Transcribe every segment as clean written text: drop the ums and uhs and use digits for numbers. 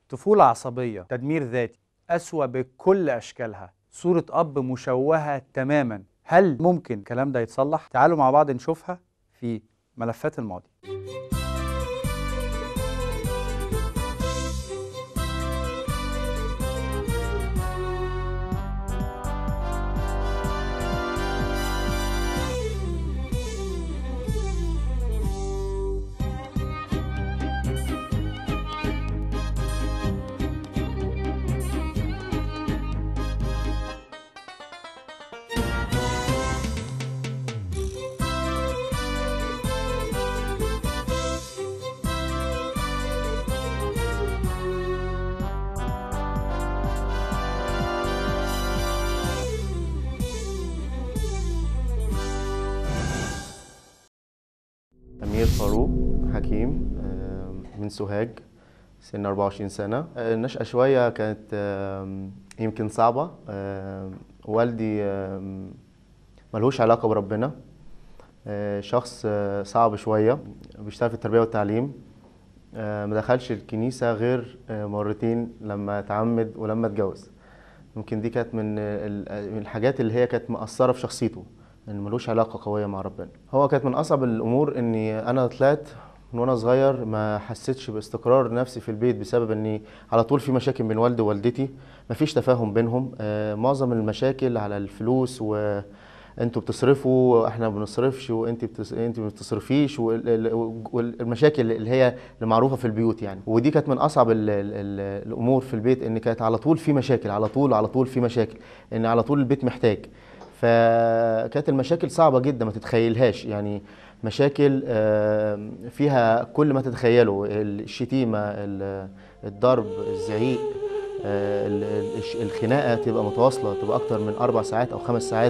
طفولة عصبية، تدمير ذاتي، أسوأ بكل أشكالها، صورة أب مشوهة تماما. هل ممكن الكلام ده يتصلح؟ تعالوا مع بعض نشوفها في ملفات الماضي. أمير فاروق حكيم، من سوهاج، سن 24 سنة. النشأة شوية كانت يمكن صعبة. والدي ملهوش علاقة بربنا، شخص صعب شوية، بيشتغل في التربية والتعليم. ما دخلش الكنيسة غير مرتين، لما اتعمد ولما اتجوز. يمكن دي كانت من الحاجات اللي هي كانت مأثرة في شخصيته، ان ملوش علاقة قوية مع ربنا. هو كانت من أصعب الأمور اني أنا طلعت من وأنا صغير ما حسيتش باستقرار نفسي في البيت، بسبب اني على طول في مشاكل بين والدي ووالدتي، مفيش تفاهم بينهم. معظم المشاكل على الفلوس، وانتوا بتصرفوا احنا ما بنصرفش، انت ما بتصرفيش، والمشاكل اللي هي المعروفة في البيوت يعني. ودي كانت من أصعب الأمور في البيت، ان كانت على طول في مشاكل، على طول في مشاكل، ان على طول البيت محتاج. فكانت المشاكل صعبة جدا ما تتخيلهاش يعني. مشاكل فيها كل ما تتخيله، الشتيمة، الضرب، الزعيق، الخناقة تبقى متواصلة، تبقى أكتر من 4 ساعات أو 5 ساعات.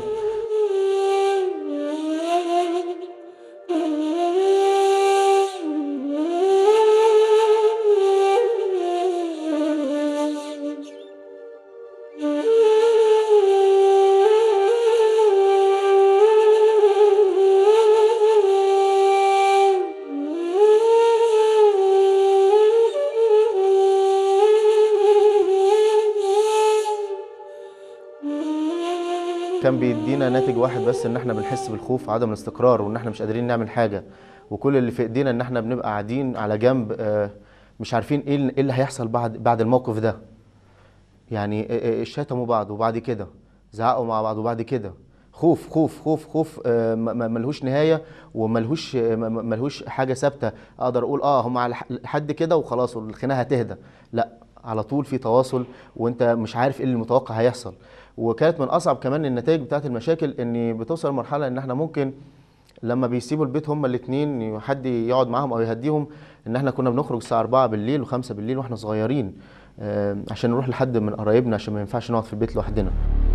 كان بيدينا ناتج واحد بس، ان احنا بنحس بالخوف وعدم الاستقرار، وان احنا مش قادرين نعمل حاجه، وكل اللي في ايدينا ان احنا بنبقى قاعدين على جنب، مش عارفين ايه اللي هيحصل بعد الموقف ده. يعني شتموا بعض، وبعد كده زعقوا مع بعض، وبعد كده خوف خوف خوف خوف، ملهوش نهايه، وملهوش حاجه ثابته اقدر اقول هم على حد كده وخلاص والخناقه هتهدى. لا، على طول في تواصل، وانت مش عارف ايه اللي المتوقع هيحصل. وكانت من اصعب كمان النتائج بتاعت المشاكل، ان بتوصل لمرحله ان احنا ممكن لما بيسيبوا البيت هما الاثنين حد يقعد معاهم او يهديهم، ان احنا كنا بنخرج الساعه 4 بالليل و5 بالليل واحنا صغيرين، عشان نروح لحد من قرايبنا، عشان ما ينفعش نقعد في البيت لوحدنا.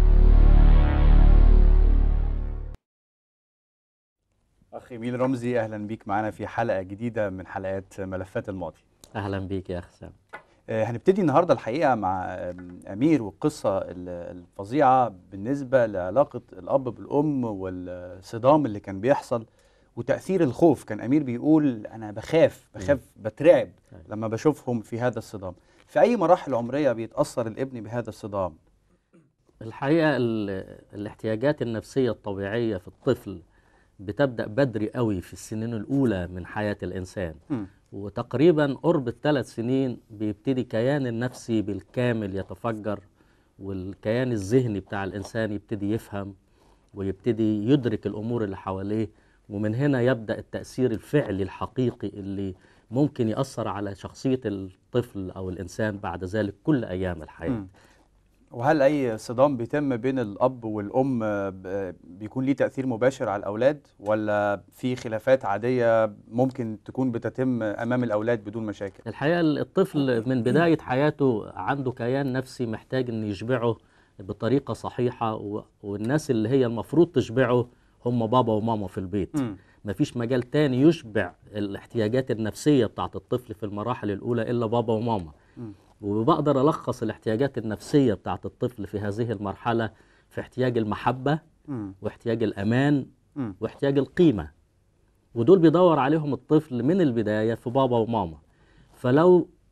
أخ إيميل رمزي، أهلا بيك معنا في حلقة جديدة من حلقات ملفات الماضي. أهلا بيك يا أخ سام. هنبتدي النهاردة الحقيقة مع أمير والقصة الفظيعة بالنسبة لعلاقة الأب بالأم والصدام اللي كان بيحصل وتأثير الخوف. كان أمير بيقول أنا بخاف بترعب لما بشوفهم في هذا الصدام. في أي مراحل عمرية بيتأثر الابن بهذا الصدام؟ الحقيقة الاحتياجات النفسية الطبيعية في الطفل بتبدأ بدري قوي في السنين الأولى من حياة الإنسان. وتقريبا قرب ال3 سنين بيبتدي كيان النفسي بالكامل يتفجر، والكيان الذهني بتاع الإنسان يبتدي يفهم ويبتدي يدرك الأمور اللي حواليه. ومن هنا يبدأ التأثير الفعلي الحقيقي اللي ممكن يأثر على شخصية الطفل أو الإنسان بعد ذلك كل أيام الحياة. وهل أي صدام بيتم بين الأب والأم بيكون ليه تأثير مباشر على الأولاد، ولا في خلافات عادية ممكن تكون بتتم أمام الأولاد بدون مشاكل؟ الحقيقة الطفل من بداية حياته عنده كيان نفسي محتاج أن يشبعه بطريقة صحيحة، والناس اللي هي المفروض تشبعه هم بابا وماما في البيت. مفيش مجال تاني يشبع الاحتياجات النفسية بتاعت الطفل في المراحل الأولى إلا بابا وماما. وبقدر ألخص الاحتياجات النفسية بتاعت الطفل في هذه المرحلة في احتياج المحبة واحتياج الأمان واحتياج القيمة، ودول بيدور عليهم الطفل من البداية في بابا وماما. فلو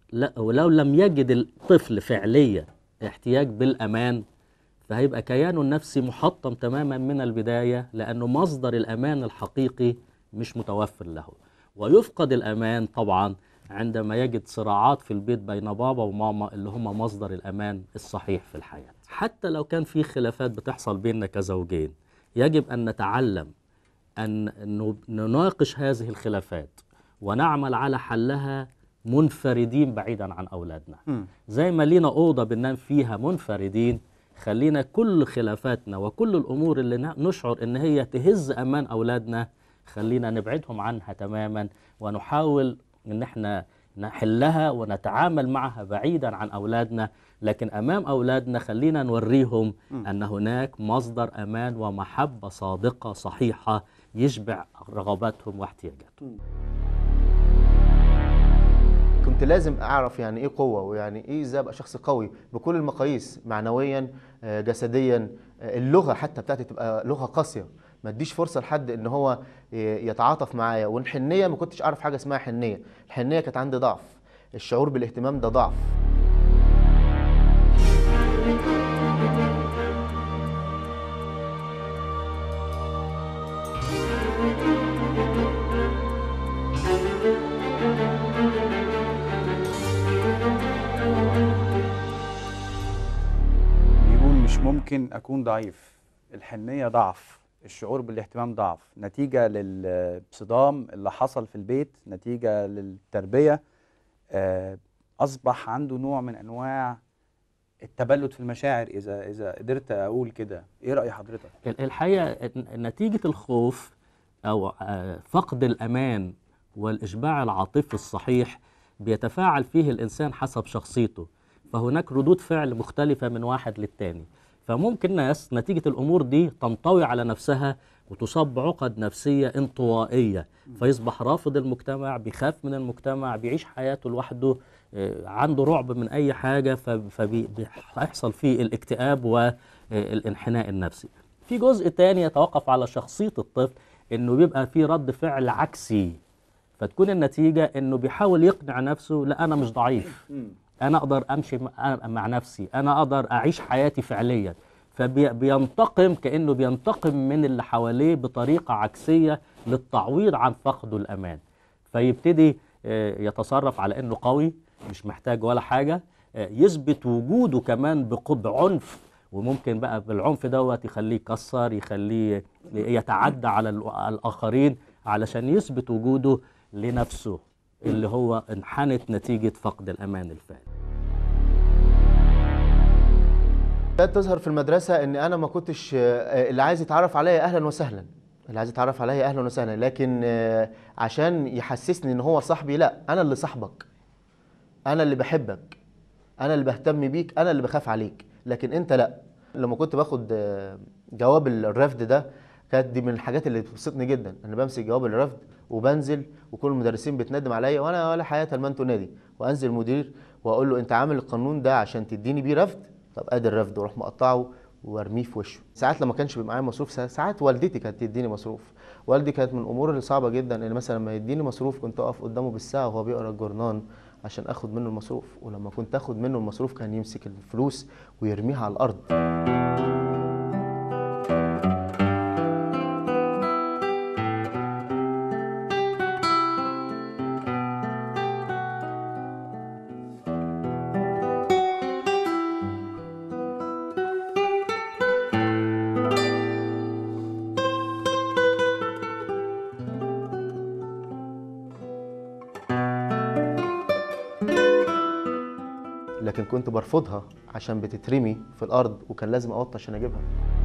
ولو لم يجد الطفل فعليا احتياج بالأمان، فهيبقى كيانه النفسي محطم تماما من البداية، لأنه مصدر الأمان الحقيقي مش متوفر له. ويفقد الأمان طبعا عندما يجد صراعات في البيت بين بابا وماما اللي هم مصدر الأمان الصحيح في الحياة. حتى لو كان في خلافات بتحصل بيننا كزوجين، يجب أن نتعلم أن نناقش هذه الخلافات ونعمل على حلها منفردين بعيدا عن أولادنا. زي ما لينا أوضة بننام فيها منفردين، خلينا كل خلافاتنا وكل الأمور اللي نشعر إن هي تهز أمان أولادنا خلينا نبعدهم عنها تماما، ونحاول إن احنا نحلها ونتعامل معها بعيدا عن أولادنا. لكن أمام أولادنا خلينا نوريهم أن هناك مصدر أمان ومحبة صادقة صحيحة يشبع رغباتهم واحتياجاتهم. كنت لازم اعرف يعني ايه قوه، ويعني ايه ازاي ابقى شخص قوي بكل المقاييس، معنويا، جسديا، اللغه حتى بتاعتي تبقى لغه قاسيه، ما اديش فرصه لحد ان هو يتعاطف معايا. والحنيه ما كنتش اعرف حاجه اسمها حنيه، الحنيه كانت عندي ضعف، الشعور بالاهتمام ده ضعف. مش ممكن أكون ضعيف، الحنية ضعف، الشعور بالاهتمام ضعف، نتيجة للصدام اللي حصل في البيت، نتيجة للتربية. أصبح عنده نوع من أنواع التبلد في المشاعر، إذا قدرت أقول كده. إيه رأي حضرتك؟ الحقيقة نتيجة الخوف أو فقد الأمان والإشباع العاطفي الصحيح بيتفاعل فيه الإنسان حسب شخصيته، فهناك ردود فعل مختلفة من واحد للتاني. فممكن ناس نتيجة الأمور دي تنطوي على نفسها وتصاب بعقد نفسية انطوائية، فيصبح رافض المجتمع، بيخاف من المجتمع، بيعيش حياته لوحده، عنده رعب من أي حاجة، فبيحصل فيه الاكتئاب والانحناء النفسي. في جزء تاني يتوقف على شخصية الطفل، إنه بيبقى فيه رد فعل عكسي، فتكون النتيجة إنه بيحاول يقنع نفسه لا أنا مش ضعيف، أنا أقدر أمشي مع نفسي، أنا أقدر أعيش حياتي فعليا، فبينتقم كأنه بينتقم من اللي حواليه بطريقة عكسية للتعويض عن فقده الأمان. فيبتدي يتصرف على إنه قوي مش محتاج ولا حاجة، يثبت وجوده كمان بعنف، وممكن بقى بالعنف دوت يخليه يكسر، يخليه يتعدى على الآخرين علشان يثبت وجوده لنفسه اللي هو انحنت نتيجة فقد الأمان الفعلي. بدأت تظهر في المدرسة إن أنا ما كنتش اللي عايز يتعرف عليا أهلا وسهلا، اللي عايز يتعرف عليا أهلا وسهلا، لكن عشان يحسسني إن هو صاحبي، لا، أنا اللي صاحبك، أنا اللي بحبك، أنا اللي بهتم بيك، أنا اللي بخاف عليك، لكن أنت لا. لما كنت باخد جواب الرفض ده، كانت دي من الحاجات اللي بتبسطني جدا. أنا بمسك جواب الرفض وبنزل، وكل المدرسين بتندم عليا، وانا ولا حياه لمن تنادي، وانزل المدير واقول له انت عامل القانون ده عشان تديني بيه رفض؟ طب ادي الرفض، واروح مقطعه وارميه في وشه. ساعات لما كانش بيبقى معايا مصروف، ساعات والدتي كانت تديني مصروف. والدي كانت من الامور اللي صعبه جدا ان مثلا لما يديني مصروف كنت اقف قدامه بالساعه وهو بيقرا الجورنان عشان اخد منه المصروف، ولما كنت اخد منه المصروف كان يمسك الفلوس ويرميها على الارض. لكن كنت برفضها عشان بتترمي في الارض، وكان لازم اوطي عشان اجيبها.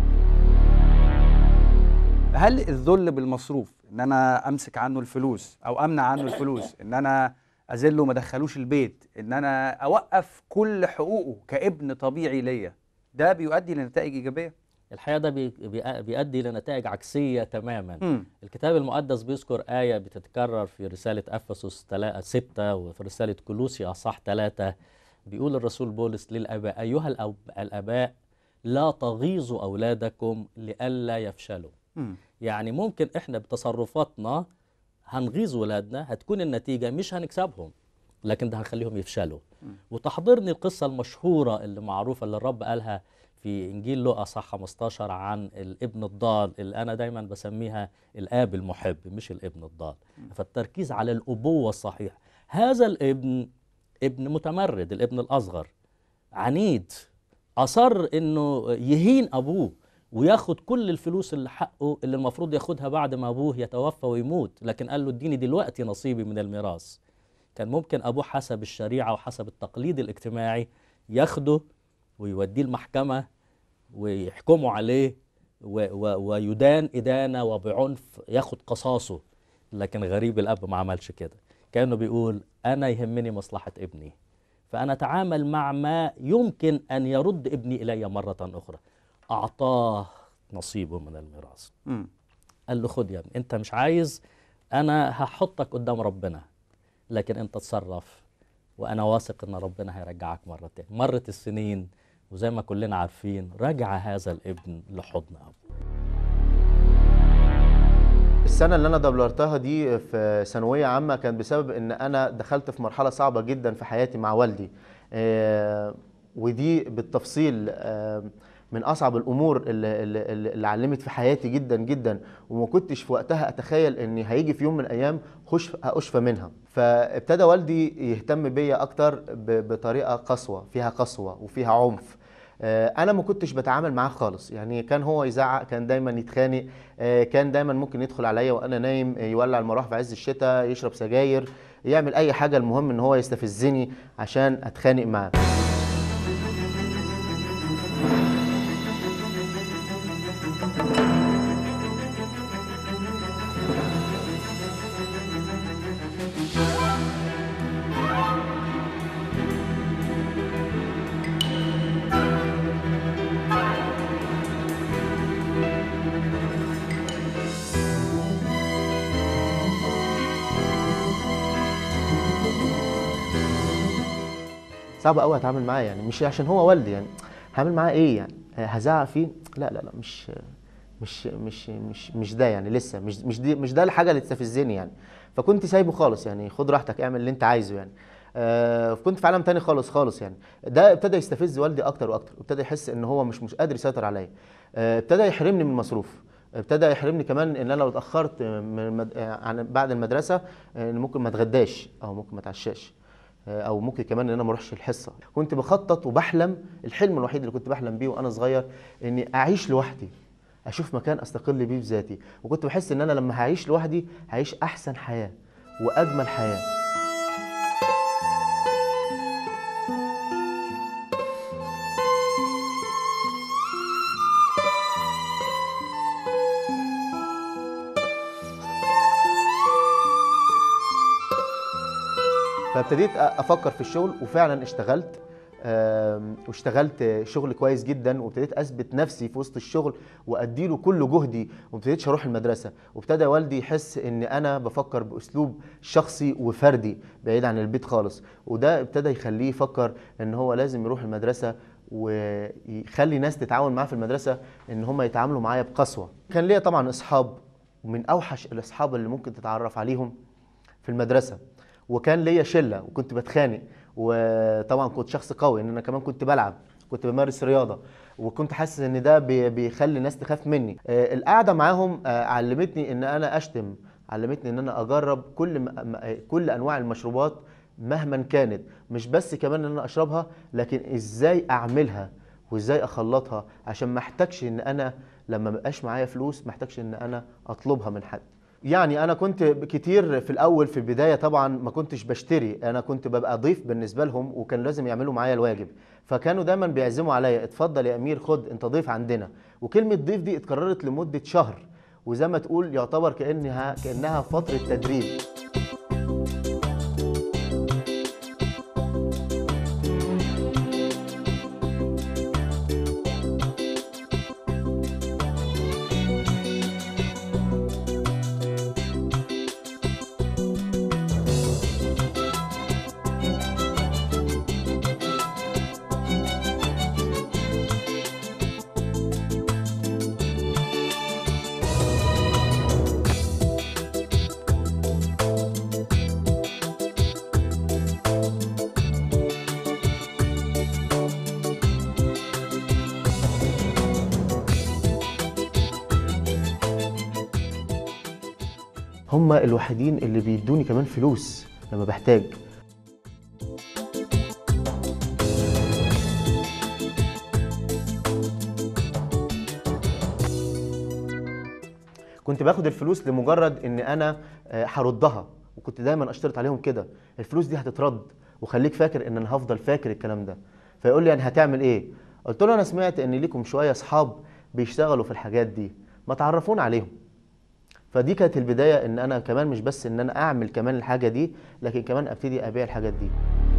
هل الذل بالمصروف، ان انا امسك عنه الفلوس او امنع عنه الفلوس، ان انا اذله وما ادخلوش البيت، ان انا اوقف كل حقوقه كابن طبيعي ليا، ده بيؤدي لنتائج ايجابيه؟ الحقيقة ده بيؤدي لنتائج عكسية تماما. الكتاب المقدس بيذكر آية بتتكرر في رسالة أفسس 6 وفي رسالة كولوسي أصحاح 3. بيقول الرسول بولس للآباء: أيها الآباء لا تغيظوا أولادكم لئلا يفشلوا. يعني ممكن إحنا بتصرفاتنا هنغيظ ولادنا، هتكون النتيجة مش هنكسبهم، لكن ده هنخليهم يفشلوا. وتحضرني القصة المشهورة اللي معروفة اللي الرب قالها في إنجيل لوقا صح 15 عن الابن الضال، اللي أنا دايما بسميها الآب المحب مش الابن الضال. فالتركيز على الأبوة الصحيحة. هذا الابن ابن متمرد، الابن الأصغر عنيد، أصر إنه يهين أبوه وياخد كل الفلوس اللي حقه اللي المفروض ياخدها بعد ما أبوه يتوفى ويموت، لكن قال له اديني دلوقتي نصيبي من الميراث. كان ممكن أبوه حسب الشريعة وحسب التقليد الاجتماعي ياخده ويوديه المحكمة ويحكموا عليه ويدان إدانة وبعنف ياخد قصاصه، لكن غريب الأب ما عملش كده. كأنه بيقول أنا يهمني مصلحة ابني، فأنا أتعامل مع ما يمكن أن يرد ابني إلي مرة أخرى. أعطاه نصيبه من الميراث. قال له خد يا ابني، أنت مش عايز، أنا هحطك قدام ربنا، لكن أنت تصرف وأنا واثق أن ربنا هيرجعك مرة تاني. مرت السنين وزي ما كلنا عارفين رجع هذا الابن لحضن أبوه. السنة اللي أنا دبلرتها دي في ثانوية عامة كان بسبب إن أنا دخلت في مرحلة صعبة جدا في حياتي مع والدي، ودي بالتفصيل من أصعب الأمور اللي علمت في حياتي جدا جدا، وما كنتش في وقتها أتخيل إن هيجي في يوم من الأيام أشفى منها. فابتدى والدي يهتم بيا أكتر بطريقة قسوة، فيها قسوة وفيها عنف. انا ما كنتش بتعامل معاه خالص، يعني كان هو يزعق، كان دايما يتخانق، كان دايما ممكن يدخل عليا وانا نايم يولع المروحه في عز الشتاء، يشرب سجاير، يعمل اي حاجه، المهم ان هو يستفزني عشان اتخانق معاه. صعب قوي اتعامل معاه، يعني مش عشان هو والدي، يعني هعمل معاه ايه؟ يعني هزعق فيه؟ لا لا لا، مش ده، يعني لسه مش ده الحاجه اللي تستفزني يعني. فكنت سايبه خالص، يعني خد راحتك، اعمل اللي انت عايزه يعني. كنت في عالم تاني خالص يعني. ده ابتدى يستفز والدي اكتر واكتر، ابتدى يحس ان هو مش قادر يسيطر عليا. ابتدى يحرمني من المصروف، ابتدى يحرمني كمان ان انا لو اتاخرت بعد المدرسه ان ممكن ما اتغداش او ممكن ما اتعشاش، او ممكن كمان ان انا ما اروحش الحصه. كنت بخطط وبحلم، الحلم الوحيد اللي كنت بحلم بيه وانا صغير اني اعيش لوحدي، اشوف مكان استقل بيه بذاتي، وكنت بحس ان انا لما هعيش لوحدي هعيش احسن حياه واجمل حياه. فابتديت افكر في الشغل، وفعلا اشتغلت، واشتغلت شغل كويس جدا، وابتديت اثبت نفسي في وسط الشغل واديله كل جهدي، وابتديتش اروح المدرسه. وابتدى والدي يحس ان انا بفكر باسلوب شخصي وفردي بعيد عن البيت خالص، وده ابتدى يخليه يفكر ان هو لازم يروح المدرسه ويخلي ناس تتعاون معاه في المدرسه ان هم يتعاملوا معايا بقسوه. كان ليا طبعا اصحاب، ومن اوحش الاصحاب اللي ممكن تتعرف عليهم في المدرسه، وكان ليا شله وكنت بتخانق، وطبعا كنت شخص قوي ان انا كمان كنت بلعب، كنت بمارس رياضه، وكنت حاسس ان ده بيخلي الناس تخاف مني. القعده معاهم علمتني ان انا اشتم، علمتني ان انا اجرب كل انواع المشروبات مهما كانت، مش بس كمان ان انا اشربها، لكن ازاي اعملها وازاي اخلطها، عشان ما احتاجش ان انا لما مبقاش معايا فلوس ما احتاجش ان انا اطلبها من حد. يعني انا كنت كتير في الاول، في البدايه طبعا ما كنتش بشتري، انا كنت ببقى ضيف بالنسبه لهم، وكان لازم يعملوا معايا الواجب، فكانوا دايما بيعزموا عليا، اتفضل يا امير خد انت ضيف عندنا. وكلمه ضيف دي اتكررت لمده شهر، وزي ما تقول يعتبر كانها فتره تدريب. هم الوحيدين اللي بيدوني كمان فلوس لما بحتاج. كنت باخد الفلوس لمجرد ان انا هردها، وكنت دايما اشترط عليهم كده، الفلوس دي هتترد وخليك فاكر ان انا هفضل فاكر الكلام ده. فيقول لي يعني هتعمل ايه؟ قلت له انا سمعت ان ليكم شويه اصحاب بيشتغلوا في الحاجات دي، ما تعرفونا عليهم. فدي كانت البدايه، ان انا كمان مش بس ان انا اعمل كمان الحاجه دي، لكن كمان ابتدي ابيع الحاجات دي.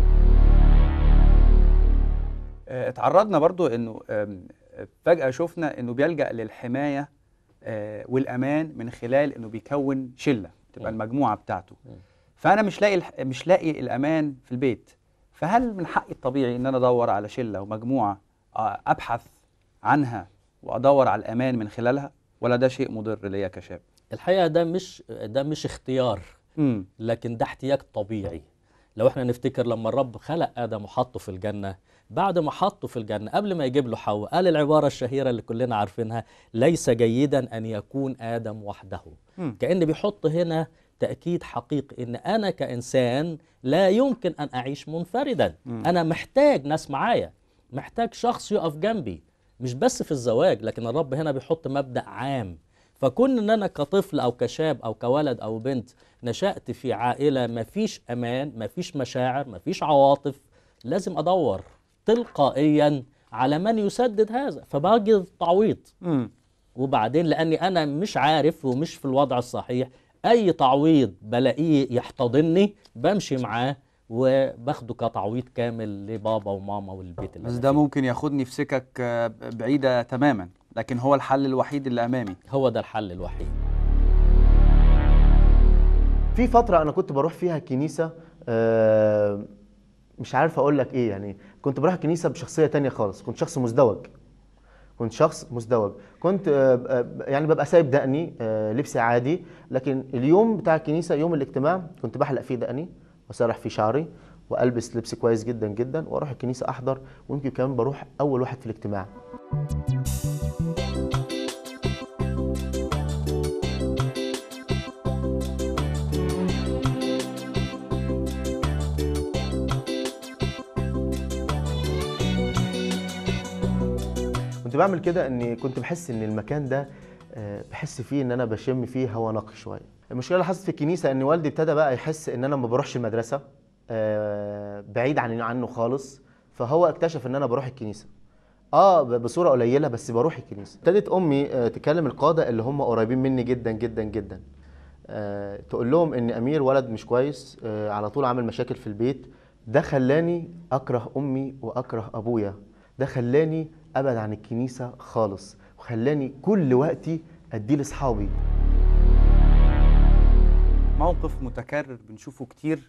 اتعرضنا برضو انه فجأة شفنا انه بيلجأ للحماية والامان من خلال انه بيكون شلة تبقى المجموعة بتاعته. فانا مش لاقي الامان في البيت، فهل من حقي الطبيعي ان انا ادور على شلة ومجموعة ابحث عنها وادور على الامان من خلالها، ولا ده شيء مضر ليا كشاب؟ الحقيقة ده مش اختيار، لكن ده احتياج طبيعي. لو احنا نفتكر لما الرب خلق آدم وحطه في الجنة، بعد ما حطه في الجنة قبل ما يجيب له حواء قال العبارة الشهيرة اللي كلنا عارفينها: ليس جيدا أن يكون آدم وحده. كأن بيحط هنا تأكيد حقيقي إن أنا كإنسان لا يمكن أن أعيش منفردا. أنا محتاج ناس معايا، محتاج شخص يقف جنبي، مش بس في الزواج، لكن الرب هنا بيحط مبدأ عام. فكون ان انا كطفل او كشاب او كولد او بنت نشأت في عائلة ما فيش امان، ما فيش مشاعر، ما فيش عواطف، لازم ادور تلقائيا على من يسدد هذا، فباجي التعويض. وبعدين لاني انا مش عارف ومش في الوضع الصحيح، اي تعويض بلاقيه يحتضنني بمشي معاه وباخده كتعويض كامل لبابا وماما والبيت اللي بس ده ممكن ياخدني في سكك بعيدة تماما، لكن هو الحل الوحيد اللي أمامي. هو ده الحل الوحيد. في فترة أنا كنت بروح فيها الكنيسة، مش عارف أقول لك إيه، يعني كنت بروح الكنيسة بشخصية تانية خالص. كنت شخص مزدوج، كنت يعني ببقى سايب دقني، لبسي عادي، لكن اليوم بتاع الكنيسة يوم الاجتماع كنت بحلق فيه دقني وسرح فيه شعري والبس لبس كويس جدا جدا واروح الكنيسة احضر، ويمكن كمان بروح اول واحد في الاجتماع. كنت بعمل كده اني كنت بحس ان المكان ده بحس فيه ان انا بشم فيه هوا نقي شويه. المشكله اللي حصلت في الكنيسه ان والدي ابتدى بقى يحس ان انا ما بروحش المدرسه، بعيد عنه خالص، فهو اكتشف ان انا بروح الكنيسه بصوره قليله بس بروح الكنيسه. ابتدت امي تكلم القاده اللي هم قريبين مني جدا جدا جدا، تقول لهم ان امير ولد مش كويس، على طول عامل مشاكل في البيت. ده خلاني اكره امي واكره ابويا، ده خلاني ابعد عن الكنيسه خالص، وخلاني كل وقتي اديه لاصحابي. موقف متكرر بنشوفه كتير،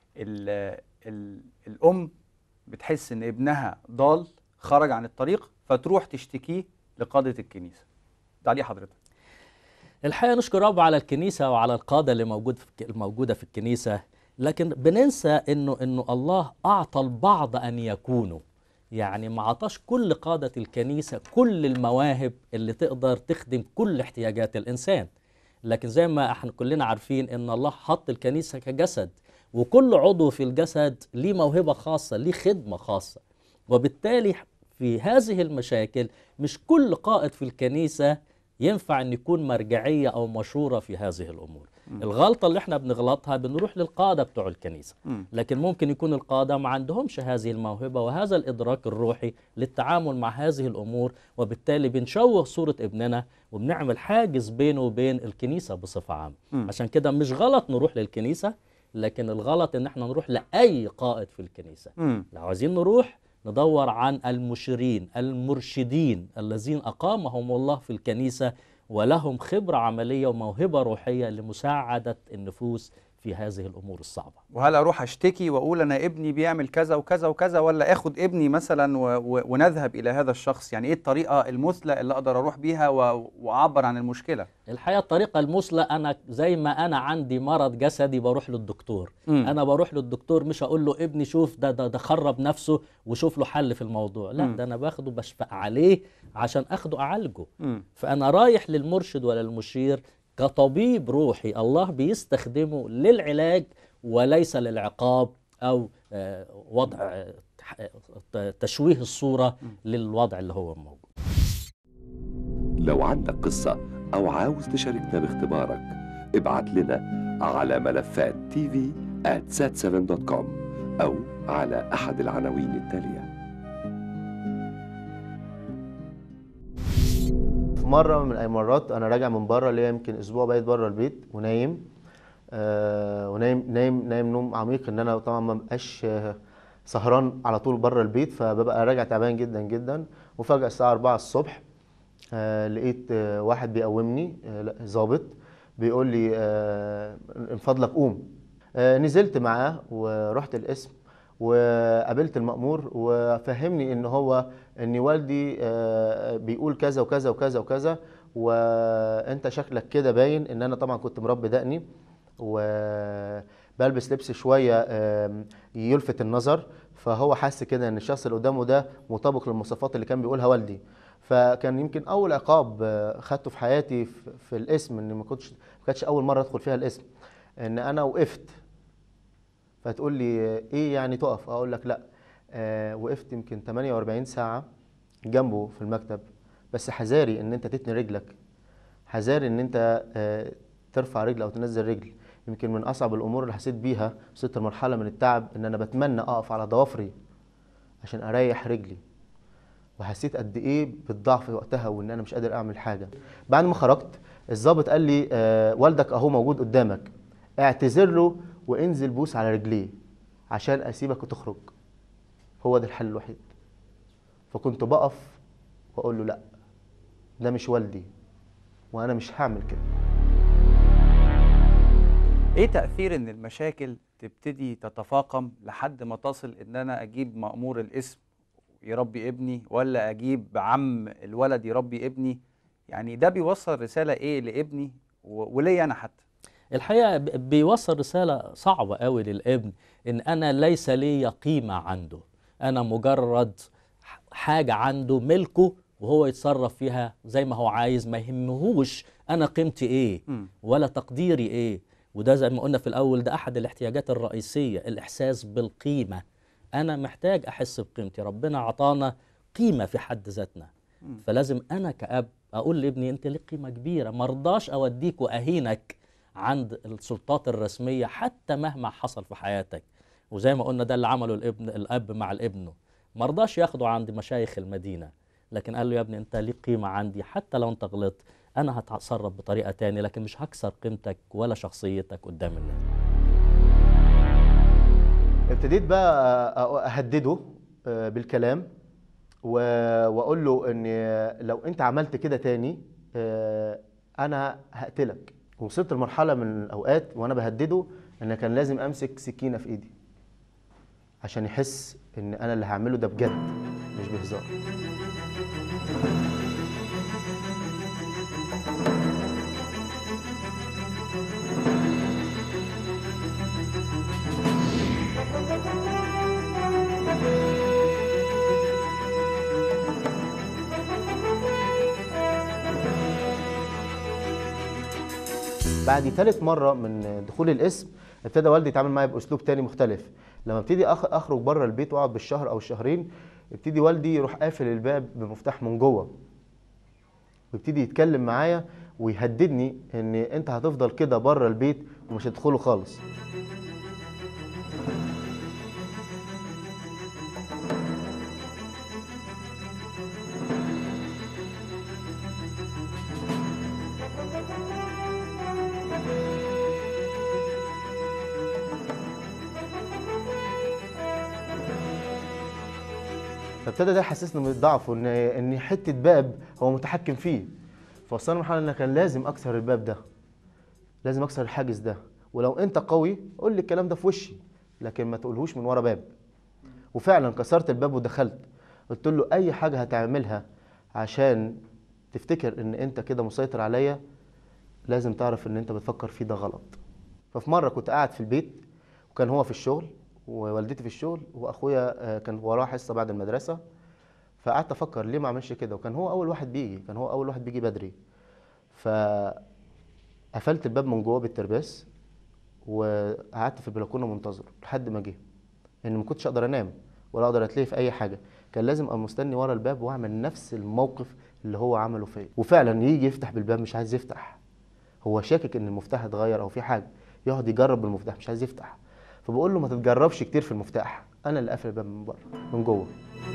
الام بتحس ان ابنها ضال خرج عن الطريق فتروح تشتكيه لقاده الكنيسه. تعليق حضرتك؟ الحقيقه نشكر رب على الكنيسه وعلى القاده اللي موجوده في الكنيسه، لكن بننسى انه الله اعطى البعض ان يكونوا، يعني ما عطاش كل قادة الكنيسة كل المواهب اللي تقدر تخدم كل احتياجات الإنسان. لكن زي ما احنا كلنا عارفين ان الله حط الكنيسة كجسد، وكل عضو في الجسد ليه موهبة خاصة، ليه خدمة خاصة، وبالتالي في هذه المشاكل مش كل قائد في الكنيسة ينفع ان يكون مرجعية او مشورة في هذه الامور. الغلطة اللي احنا بنغلطها بنروح للقادة بتوع الكنيسة، لكن ممكن يكون القادة ما عندهمش هذه الموهبة وهذا الادراك الروحي للتعامل مع هذه الامور، وبالتالي بنشوه صورة ابننا وبنعمل حاجز بينه وبين الكنيسة بصفة عامة. عشان كده مش غلط نروح للكنيسة، لكن الغلط ان احنا نروح لأي قائد في الكنيسة. لو عايزين نروح ندور عن المشيرين المرشدين الذين أقامهم الله في الكنيسة ولهم خبرة عملية وموهبة روحية لمساعدة النفوس في هذه الأمور الصعبة. وهل أروح أشتكي وأقول أنا ابني بيعمل كذا وكذا وكذا، ولا أخد ابني مثلا ونذهب إلى هذا الشخص؟ يعني إيه الطريقة المثلى اللي أقدر أروح بيها وأعبر عن المشكلة؟ الحقيقة الطريقة المثلى، أنا زي ما أنا عندي مرض جسدي بروح للدكتور. أنا بروح للدكتور مش أقول له ابني شوف ده خرب نفسه وشوف له حل في الموضوع، لا، ده أنا باخده بشفق عليه عشان أخده أعالجه. فأنا رايح للمرشد ولا المشير كطبيب روحي الله بيستخدمه للعلاج وليس للعقاب أو وضع تشويه الصورة للوضع اللي هو موجود. لو عندك قصة أو عاوز تشاركنا باختبارك ابعت لنا على ملفات tv@sat7.com أو على أحد العناوين التالية. في مرة من المرات أنا راجع من بره، اللي هي يمكن أسبوع بايت بره البيت ونايم، نايم نوم عميق، إن أنا طبعا ما بقاش سهران على طول بره البيت، فببقى راجع تعبان جدا جدا. وفجأة الساعة 4 الصبح لقيت واحد بيقومني، ضابط بيقول لي من فضلك قوم. نزلت معاه ورحت القسم وقابلت المأمور وفهمني ان والدي بيقول كذا وكذا وكذا وكذا، وانت شكلك كده باين ان انا طبعا كنت مربي دقني وبلبس لبس شويه يلفت النظر، فهو حس كده ان الشخص اللي قدامه ده مطابق للمواصفات اللي كان بيقولها والدي. فكان يمكن اول عقاب خدته في حياتي في القسم، ان ما كانتش اول مره ادخل فيها القسم، ان انا وقفت. فتقول لي ايه يعني تقف؟ اقول لك لا، وقفت يمكن 48 ساعه جنبه في المكتب، بس حذاري ان انت تتني رجلك، حذاري ان انت ترفع رجل او تنزل رجل. يمكن من اصعب الامور اللي حسيت بيها، وصلت لمرحله من التعب ان انا بتمنى اقف على ضوافري عشان اريح رجلي، وحسيت قد ايه بالضعف وقتها وان انا مش قادر اعمل حاجه. بعد ما خرجت الضابط قال لي والدك اهو موجود قدامك، اعتذر له وانزل بوس على رجليه عشان اسيبك وتخرج، هو ده الحل الوحيد. فكنت بقف واقول له لا، ده مش والدي وانا مش هعمل كده. ايه تأثير ان المشاكل تبتدي تتفاقم لحد ما تصل ان انا اجيب مأمور الاسم يربي ابني، ولا اجيب عم الولد يربي ابني؟ يعني ده بيوصل رسالة ايه لابني وليا انا حتى؟ الحقيقة بيوصل رسالة صعبة قوي للابن، إن أنا ليس لي قيمة عنده، أنا مجرد حاجة عنده ملكه وهو يتصرف فيها زي ما هو عايز، ما يهمهوش أنا قيمتي إيه ولا تقديري إيه. وده زي ما قلنا في الأول، ده أحد الاحتياجات الرئيسية، الإحساس بالقيمة. أنا محتاج أحس بقيمتي، ربنا عطانا قيمة في حد ذاتنا، فلازم أنا كأب أقول لابني أنت ليك قيمة كبيرة، مرضاش أوديك وأهينك عند السلطات الرسمية حتى مهما حصل في حياتك. وزي ما قلنا ده اللي عمله الأب مع الابن، مرضاش ياخده عند مشايخ المدينة، لكن قال له يا ابني أنت ليك قيمة عندي، حتى لو أنت غلطت أنا هتصرف بطريقة تانية، لكن مش هكسر قيمتك ولا شخصيتك قدام الناس. ابتديت بقى أهدده بالكلام وأقول له إن لو أنت عملت كده تاني أنا هقتلك. وصلت لمرحلة من الأوقات وأنا بهدده إن كان لازم أمسك سكينة في إيدي عشان يحس إن أنا اللي هعمله ده بجد مش بهزار. بعد ثالث مرة من دخول القسم ابتدى والدي يتعامل معايا بأسلوب تاني مختلف. لما ابتدي أخرج بره البيت وأقعد بالشهر أو الشهرين، ابتدي والدي يروح قافل الباب بمفتاح من جوه، ويبتدي يتكلم معايا ويهددني إن أنت هتفضل كده بره البيت ومش هتدخله خالص. فابتدى ده يحسسني بالضعف وان حته باب هو متحكم فيه. فوصلنا لمرحله ان كان لازم اكسر الباب ده، لازم اكسر الحاجز ده، ولو انت قوي قول لي الكلام ده في وشي، لكن ما تقولهوش من ورا باب. وفعلا كسرت الباب ودخلت، قلت له اي حاجه هتعملها عشان تفتكر ان انت كده مسيطر عليا لازم تعرف ان انت بتفكر فيه ده غلط. ففي مره كنت قاعد في البيت وكان هو في الشغل ووالدتي في الشغل واخويا كان وراه حصه بعد المدرسه، فقعدت افكر ليه ما اعملش كده، وكان هو اول واحد بيجي، كان هو اول واحد بيجي بدري. قفلت الباب من جوه بالترباس وقعدت في البلكونه منتظر لحد ما جه، ان ما كنتش اقدر انام ولا اقدر اتلهي في اي حاجه، كان لازم ابقى مستني ورا الباب واعمل نفس الموقف اللي هو عمله فيا. وفعلا يجي يفتح بالباب مش عايز يفتح، هو شاكك ان المفتاح اتغير او في حاجه، يقعد يجرب بالمفتاح مش عايز يفتح. فبقول له ما تتجربش كتير في المفتاح، انا اللي قافل الباب من بره من جوه.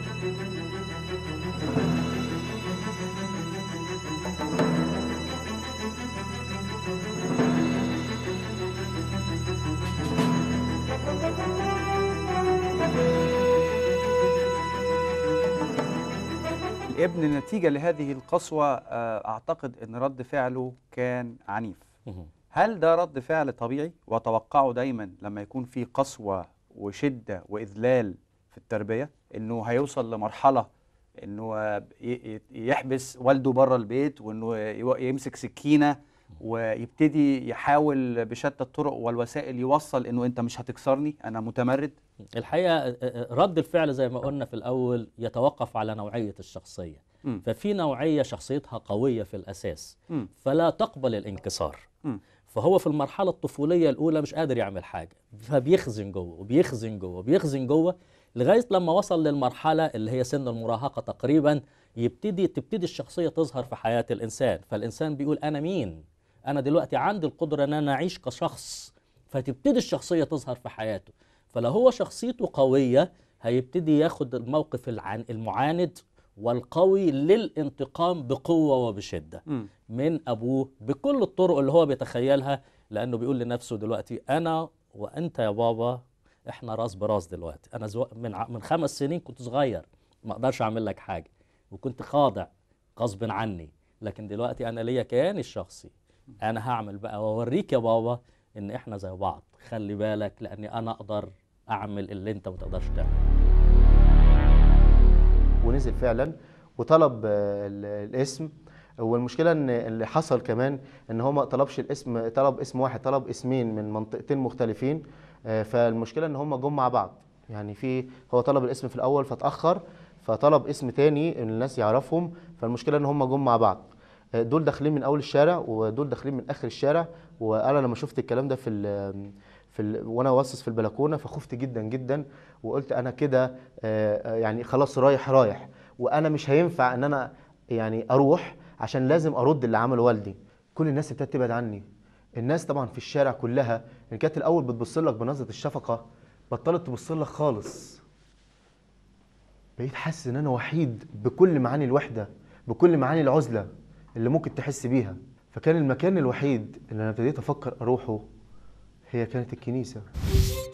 الابن نتيجة لهذه القسوة أعتقد أن رد فعله كان عنيف. هل ده رد فعل طبيعي وتوقعه دايما لما يكون في قسوة وشدة وإذلال في التربية، أنه هيوصل لمرحلة أنه يحبس والده بره البيت، وأنه يمسك سكينة ويبتدي يحاول بشتى الطرق والوسائل يوصل أنه أنت مش هتكسرني، أنا متمرد؟ الحقيقة رد الفعل زي ما قلنا في الأول يتوقف على نوعية الشخصية. ففي نوعية شخصيتها قوية في الأساس فلا تقبل الانكسار. فهو في المرحلة الطفولية الأولى مش قادر يعمل حاجة، فبيخزن جوه وبيخزن جوه وبيخزن جوه لغاية لما وصل للمرحلة اللي هي سن المراهقة تقريبا، تبتدي الشخصية تظهر في حياة الإنسان. فالإنسان بيقول أنا مين؟ أنا دلوقتي عندي القدرة أن أنا أعيش كشخص، فتبتدي الشخصية تظهر في حياته. فلو هو شخصيته قوية هيبتدي ياخد الموقف المعاند والقوي للانتقام بقوة وبشدة من أبوه بكل الطرق اللي هو بيتخيلها، لأنه بيقول لنفسه دلوقتي أنا وأنت يا بابا إحنا راس براس دلوقتي. أنا من 5 سنين كنت صغير ما أقدرش أعمل لك حاجة وكنت خاضع غصب عني، لكن دلوقتي أنا ليا كياني الشخصي، أنا هعمل بقى وأوريك يا بابا إن إحنا زي بعض، خلي بالك لأني أنا أقدر أعمل اللي أنت ما تقدرش تعمله. ونزل فعلا وطلب الاسم. والمشكله ان اللي حصل كمان ان هو ما طلبش الاسم، طلب اسم واحد، طلب اسمين من منطقتين مختلفين. فالمشكله ان هم جم مع بعض، يعني هو طلب الاسم في الاول فاتاخر، فطلب اسم تاني الناس يعرفهم، فالمشكله ان هم جم مع بعض. دول داخلين من اول الشارع ودول داخلين من اخر الشارع. وانا لما شفت الكلام ده وانا باصص في البلكونه فخفت جدا جدا، وقلت انا كده يعني خلاص رايح، وانا مش هينفع ان انا يعني اروح عشان لازم ارد اللي عمله والدي. كل الناس ابتدت تبعد عني، الناس طبعا في الشارع كلها اللي كانت الاول بتبص لك بنظره الشفقه بطلت تبص لك خالص. بقيت حاسس ان انا وحيد بكل معاني الوحده، بكل معاني العزله اللي ممكن تحس بيها. فكان المكان الوحيد اللي انا ابتديت افكر اروحه هي كانت الكنيسه.